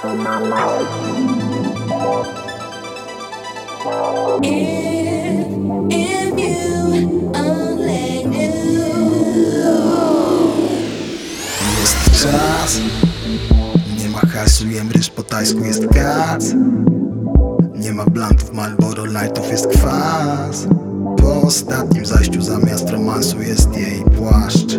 If you only knew. Jest czas, nie ma hajsu, jem ryż po tajsku, jest kac. Nie ma blantów, Marlboro Lightów, jest kwas. Po ostatnim zajściu zamiast romansu jest jej płaszcz.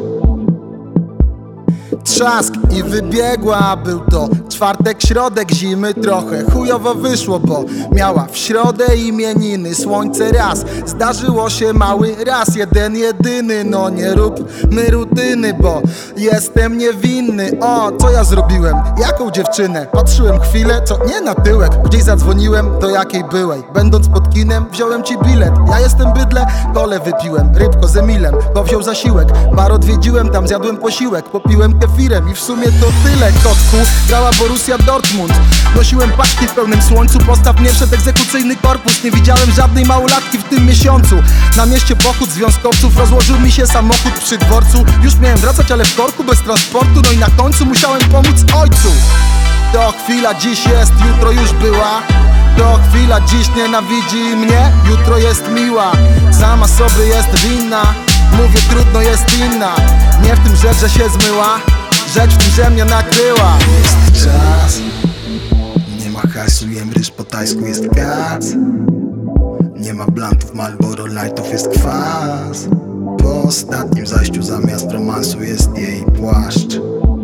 Trzask i wybiegła, był to czwartek, środek zimy. Trochę chujowo wyszło, bo miała w środę imieniny. Słońce raz, zdarzyło się mały raz, jeden jedyny. No nie róbmy rutyny, bo jestem niewinny. O, co ja zrobiłem? Jaką dziewczynę? Patrzyłem chwilę, co nie na tyłek. Gdzieś zadzwoniłem, do jakiej byłej. Będąc pod kinem, wziąłem ci bilet. Ja jestem bydlę, kole wypiłem, rybko z Emilem, bo wziął zasiłek. Bar odwiedziłem, tam zjadłem posiłek, popiłem kefirem i w sumie to tyle, kotku. Grała Borussia Dortmund. Nosiłem paczki w pełnym słońcu, postaw mnie wszedł egzekucyjny korpus. Nie widziałem żadnej małolatki w tym miesiącu. Na mieście pochód związkowców, rozłożył mi się samochód przy dworcu. Już miałem wracać, ale w korku bez transportu. No i na końcu musiałem pomóc ojcu. To chwila dziś jest, jutro już była. To chwila dziś nienawidzi mnie, jutro jest miła. Sama sobie jest winna, mówię trudno jest inna. Nie w tym rzecz, że się zmyła, rzecz w tym, że mnie nakryła. Jest czas, nie ma hajsu, jem ryż po tajsku, jest kac. Nie ma blantów, Marlboro Lightów, jest kwas. Po ostatnim zajściu zamiast romansu jest jej płaszcz.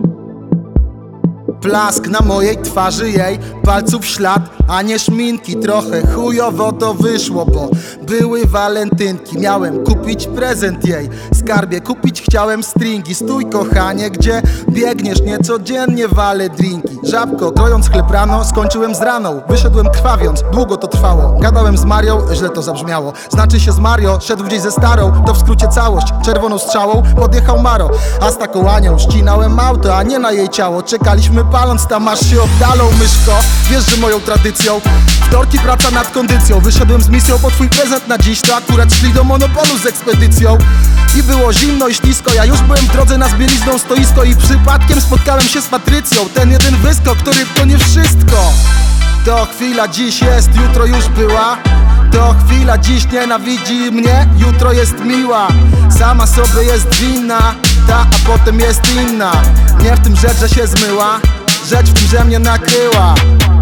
Blask na mojej twarzy, jej palców ślad, a nie szminki. Trochę chujowo to wyszło, bo były walentynki. Miałem kupić prezent jej skarbie, kupić chciałem stringi. Stój kochanie, gdzie biegniesz? Niecodziennie walę drinki. Żabko, krojąc chleb rano, skończyłem z raną. Wyszedłem krwawiąc, długo to trwało. Gadałem z Marią, źle to zabrzmiało. Znaczy się z Mario, szedł gdzieś ze starą. To w skrócie całość, czerwoną strzałą podjechał Maro. A z taką Anią ścinałem auto, a nie na jej ciało. Czekaliśmy paląc tam, aż się oddalą, myszko. Wiesz, że moją tradycją wtorki praca nad kondycją. Wyszedłem z misją po twój prezent na dziś. To akurat szli do Monopolu z ekspedycją. I było zimno i ślisko. Ja już byłem w drodze na zbielizną stoisko. I przypadkiem spotkałem się z Patrycją. Ten jeden wyskok, który to nie wszystko. To chwila dziś jest, jutro już była. To chwila dziś nienawidzi mnie, jutro jest miła. Sama sobie jest winna, ta, a potem jest inna. Nie w tym rzecz, że się zmyła, rzecz w tym, że mnie nakryła.